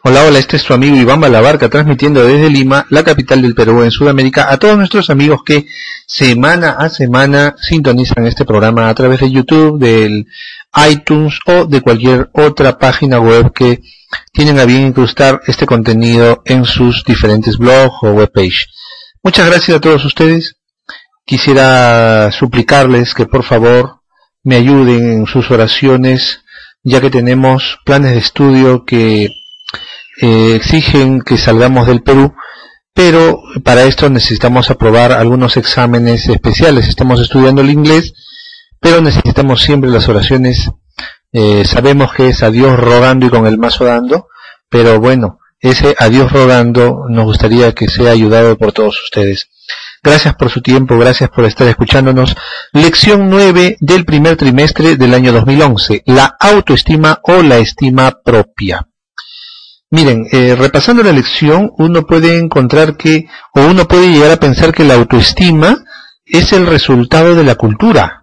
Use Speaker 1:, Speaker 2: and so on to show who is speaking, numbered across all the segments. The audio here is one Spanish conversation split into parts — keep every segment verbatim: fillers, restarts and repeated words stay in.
Speaker 1: Hola, hola, este es tu amigo Iván Balabarca, transmitiendo desde Lima, la capital del Perú, en Sudamérica, a todos nuestros amigos que semana a semana sintonizan este programa a través de YouTube, del iTunes o de cualquier otra página web que tienen a bien incrustar este contenido en sus diferentes blogs o webpage. Muchas gracias a todos ustedes. Quisiera suplicarles que por favor me ayuden en sus oraciones, ya que tenemos planes de estudio que Eh, exigen que salgamos del Perú, pero para esto necesitamos aprobar algunos exámenes especiales. Estamos estudiando el inglés, pero necesitamos siempre las oraciones. Eh, sabemos que es a Dios rogando y con el mazo dando, pero bueno, ese a Dios rogando nos gustaría que sea ayudado por todos ustedes. Gracias por su tiempo, gracias por estar escuchándonos. Lección nueve del primer trimestre del año dos mil once, la autoestima o la estima propia. Miren, eh, repasando la lección, uno puede encontrar que, o uno puede llegar a pensar que la autoestima es el resultado de la cultura,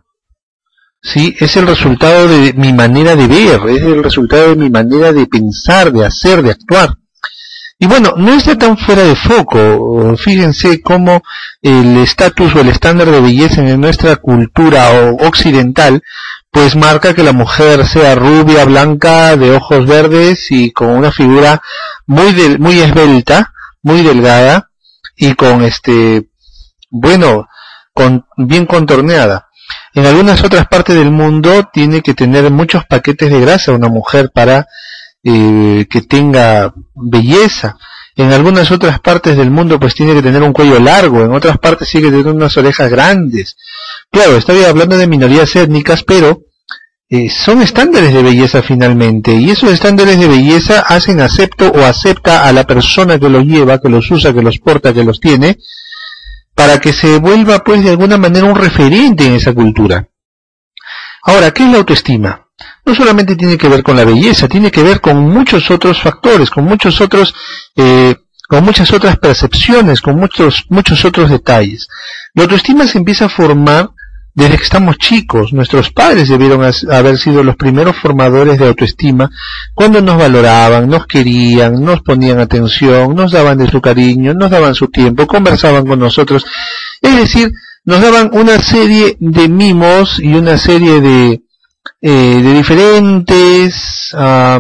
Speaker 1: ¿sí? Es el resultado de mi manera de ver, es el resultado de mi manera de pensar, de hacer, de actuar. Y bueno, no está tan fuera de foco. Fíjense cómo el estatus o el estándar de belleza en nuestra cultura occidental pues marca que la mujer sea rubia, blanca, de ojos verdes y con una figura muy de, muy esbelta, muy delgada y con este, bueno, con, bien contorneada. En algunas otras partes del mundo tiene que tener muchos paquetes de grasa una mujer para eh, que tenga belleza. En algunas otras partes del mundo pues tiene que tener un cuello largo, en otras partes tiene que tener unas orejas grandes. Claro, estoy hablando de minorías étnicas, pero eh, son estándares de belleza finalmente, y esos estándares de belleza hacen acepto o acepta a la persona que los lleva, que los usa, que los porta, que los tiene, para que se vuelva pues de alguna manera un referente en esa cultura. Ahora, ¿qué es la autoestima? No solamente tiene que ver con la belleza, tiene que ver con muchos otros factores, con muchos otros, eh, con muchas otras percepciones, con muchos, muchos otros detalles. La autoestima se empieza a formar desde que estamos chicos. Nuestros padres debieron haber sido los primeros formadores de autoestima, cuando nos valoraban, nos querían, nos ponían atención, nos daban de su cariño, nos daban su tiempo, conversaban con nosotros. Es decir, nos daban una serie de mimos y una serie de Eh, de diferentes uh,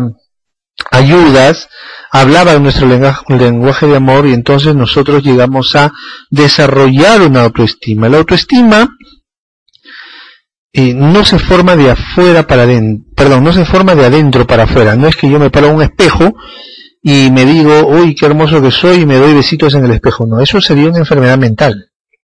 Speaker 1: ayudas, hablaban nuestro lenguaje, lenguaje de amor, y entonces nosotros llegamos a desarrollar una autoestima. La autoestima eh, no se forma de afuera para adentro, perdón, no se forma de adentro para afuera. No es que yo me paro a un espejo y me digo, uy, qué hermoso que soy, y me doy besitos en el espejo. No, eso sería una enfermedad mental.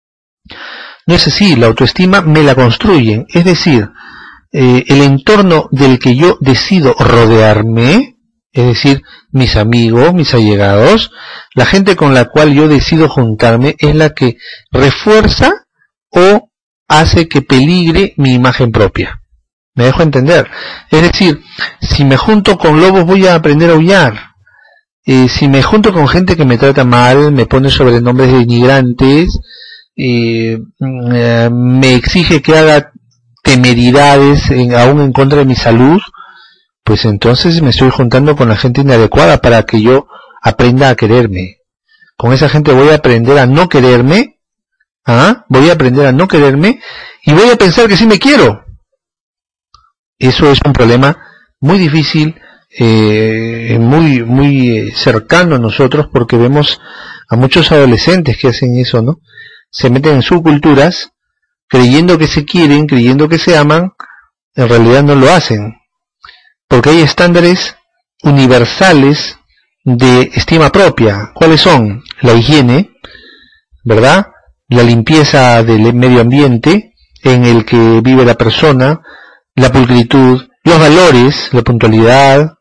Speaker 1: No es así, la autoestima me la construyen, es decir, Eh, el entorno del que yo decido rodearme, es decir, mis amigos, mis allegados, la gente con la cual yo decido juntarme, es la que refuerza o hace que peligre mi imagen propia. ¿Me dejo entender? Es decir, si me junto con lobos voy a aprender a aullar. Eh, si me junto con gente que me trata mal, me pone sobrenombres denigrantes, eh, eh, me exige que haga temeridades en, aún en contra de mi salud, pues entonces me estoy juntando con la gente inadecuada para que yo aprenda a quererme. Con esa gente voy a aprender a no quererme, ¿ah? voy a aprender a no quererme y voy a pensar que sí me quiero. Eso es un problema muy difícil, eh, muy muy cercano a nosotros, porque vemos a muchos adolescentes que hacen eso, ¿no? Se meten en subculturas creyendo que se quieren, creyendo que se aman, en realidad no lo hacen, porque hay estándares universales de estima propia. ¿Cuáles son? La higiene, ¿verdad? La limpieza del medio ambiente en el que vive la persona, la pulcritud, los valores, la puntualidad,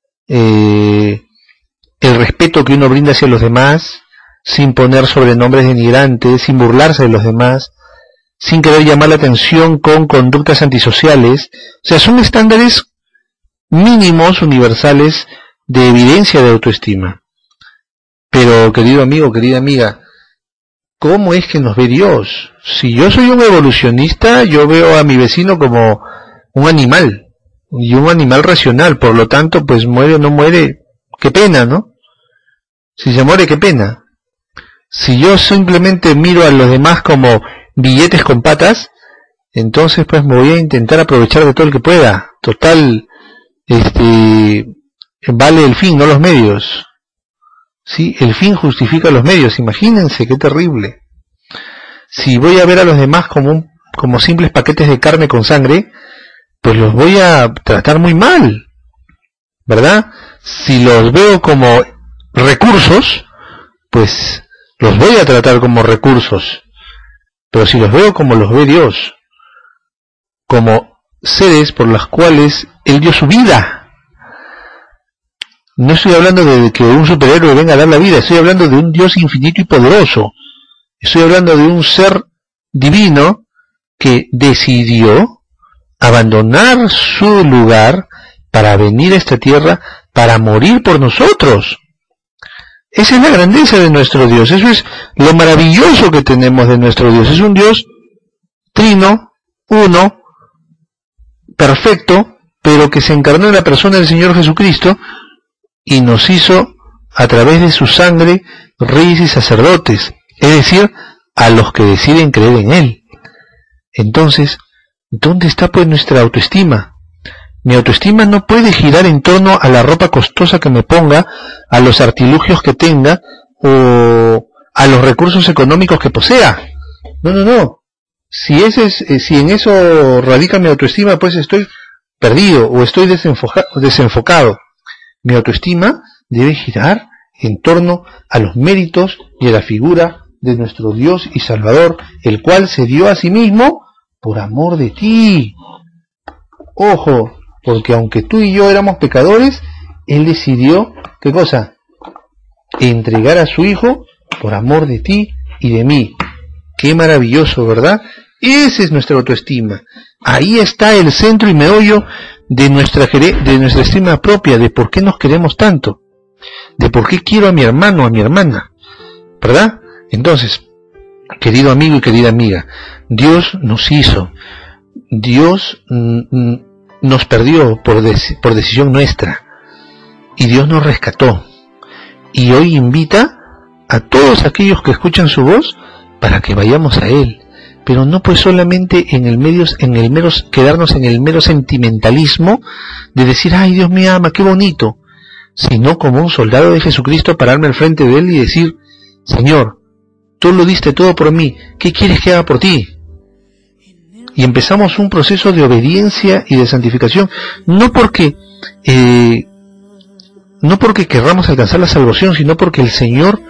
Speaker 1: eh, el respeto que uno brinda hacia los demás, sin poner sobrenombres denigrantes, sin burlarse de los demás, sin querer llamar la atención con conductas antisociales. O sea, son estándares mínimos, universales, de evidencia de autoestima. Pero, querido amigo, querida amiga, ¿cómo es que nos ve Dios? Si yo soy un evolucionista, yo veo a mi vecino como un animal, y un animal racional, por lo tanto, pues muere o no muere, qué pena, ¿no? Si se muere, qué pena. Si yo simplemente miro a los demás como billetes con patas, entonces pues me voy a intentar aprovechar de todo el que pueda. Total, este, vale el fin, no los medios. Sí, el fin justifica los medios. Imagínense qué terrible. Si voy a ver a los demás como un, como simples paquetes de carne con sangre, pues los voy a tratar muy mal, ¿verdad? Si los veo como recursos, pues los voy a tratar como recursos. Pero si los veo como los ve Dios, como seres por los cuales Él dio su vida. No estoy hablando de que un superhéroe venga a dar la vida, estoy hablando de un Dios infinito y poderoso. Estoy hablando de un ser divino que decidió abandonar su lugar para venir a esta tierra, para morir por nosotros. Esa es la grandeza de nuestro Dios, eso es lo maravilloso que tenemos de nuestro Dios. Es un Dios trino, uno, perfecto, pero que se encarnó en la persona del Señor Jesucristo y nos hizo a través de su sangre reyes y sacerdotes, es decir, a los que deciden creer en Él. Entonces, ¿dónde está pues nuestra autoestima? Mi autoestima no puede girar en torno a la ropa costosa que me ponga, a los artilugios que tenga, o a los recursos económicos que posea. No, no, no. Si ese es, eh, si en eso radica mi autoestima, pues estoy perdido o estoy desenfoca- desenfocado. Mi autoestima debe girar en torno a los méritos y a la figura de nuestro Dios y Salvador, el cual se dio a sí mismo por amor de ti. Ojo, porque aunque tú y yo éramos pecadores, Él decidió, ¿qué cosa? Entregar a su Hijo por amor de ti y de mí. Qué maravilloso, ¿verdad? Esa es nuestra autoestima. Ahí está el centro y meollo de nuestra, de nuestra estima propia, de por qué nos queremos tanto, de por qué quiero a mi hermano, a mi hermana, ¿verdad? Entonces, querido amigo y querida amiga, Dios nos hizo, Dios mm, nos perdió por, dec- por decisión nuestra, y Dios nos rescató, y hoy invita a todos aquellos que escuchan su voz para que vayamos a Él, pero no pues solamente en el medio, en el mero, quedarnos en el mero sentimentalismo de decir, ay, Dios me ama, qué bonito, sino como un soldado de Jesucristo pararme al frente de Él y decir, Señor, tú lo diste todo por mí, ¿qué quieres que haga por ti? Y empezamos un proceso de obediencia y de santificación, no porque eh, no porque querramos alcanzar la salvación, sino porque el Señor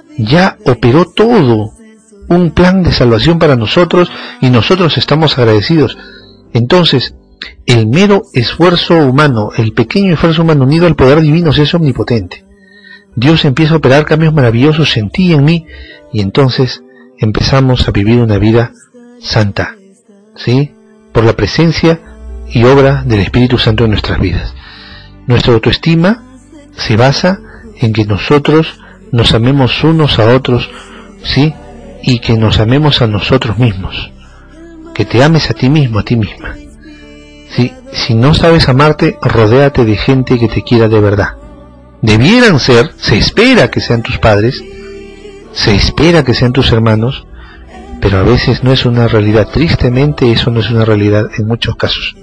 Speaker 1: ya operó todo, un plan de salvación para nosotros, y nosotros estamos agradecidos. Entonces, el mero esfuerzo humano, el pequeño esfuerzo humano unido al poder divino es omnipotente. Dios empieza a operar cambios maravillosos en ti y en mí, y entonces empezamos a vivir una vida santa, ¿sí? Por la presencia y obra del Espíritu Santo en nuestras vidas. Nuestra autoestima se basa en que nosotros nos amemos unos a otros, ¿sí? Y que nos amemos a nosotros mismos. Que te ames a ti mismo, a ti misma. ¿Sí? Si no sabes amarte, rodéate de gente que te quiera de verdad. Debieran ser, se espera que sean tus padres, se espera que sean tus hermanos, pero a veces no es una realidad. Tristemente eso no es una realidad en muchos casos.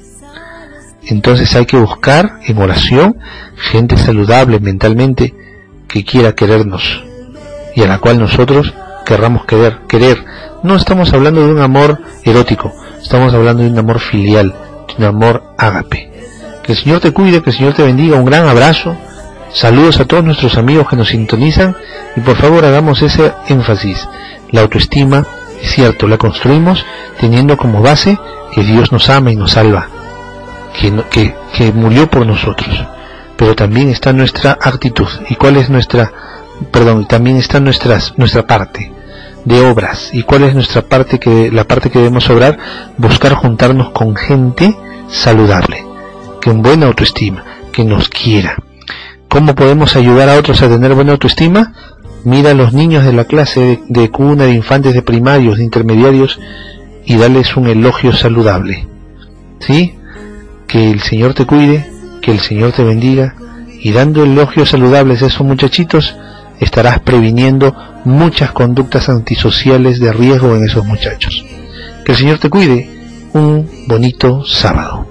Speaker 1: Entonces hay que buscar en oración gente saludable mentalmente que quiera querernos y a la cual nosotros querramos querer, querer. No estamos hablando de un amor erótico, estamos hablando de un amor filial, de un amor ágape. Que el Señor te cuide, que el Señor te bendiga, un gran abrazo, saludos a todos nuestros amigos que nos sintonizan y por favor hagamos ese énfasis. La autoestima, es cierto, la construimos teniendo como base que Dios nos ama y nos salva, que, que, que murió por nosotros, pero también está nuestra actitud. ¿Y cuál es nuestra, perdón, también está nuestras, nuestra parte de obras? ¿Y cuál es nuestra parte, que la parte que debemos obrar? Buscar juntarnos con gente saludable, con buena autoestima, que nos quiera. ¿Cómo podemos ayudar a otros a tener buena autoestima? Mira a los niños de la clase de, de cuna, de infantes, de primarios, de intermediarios, y dales un elogio saludable, ¿sí? Que el Señor te cuide, que el Señor te bendiga, y dando elogios saludables a esos muchachitos, estarás previniendo muchas conductas antisociales de riesgo en esos muchachos. Que el Señor te cuide. Un bonito sábado.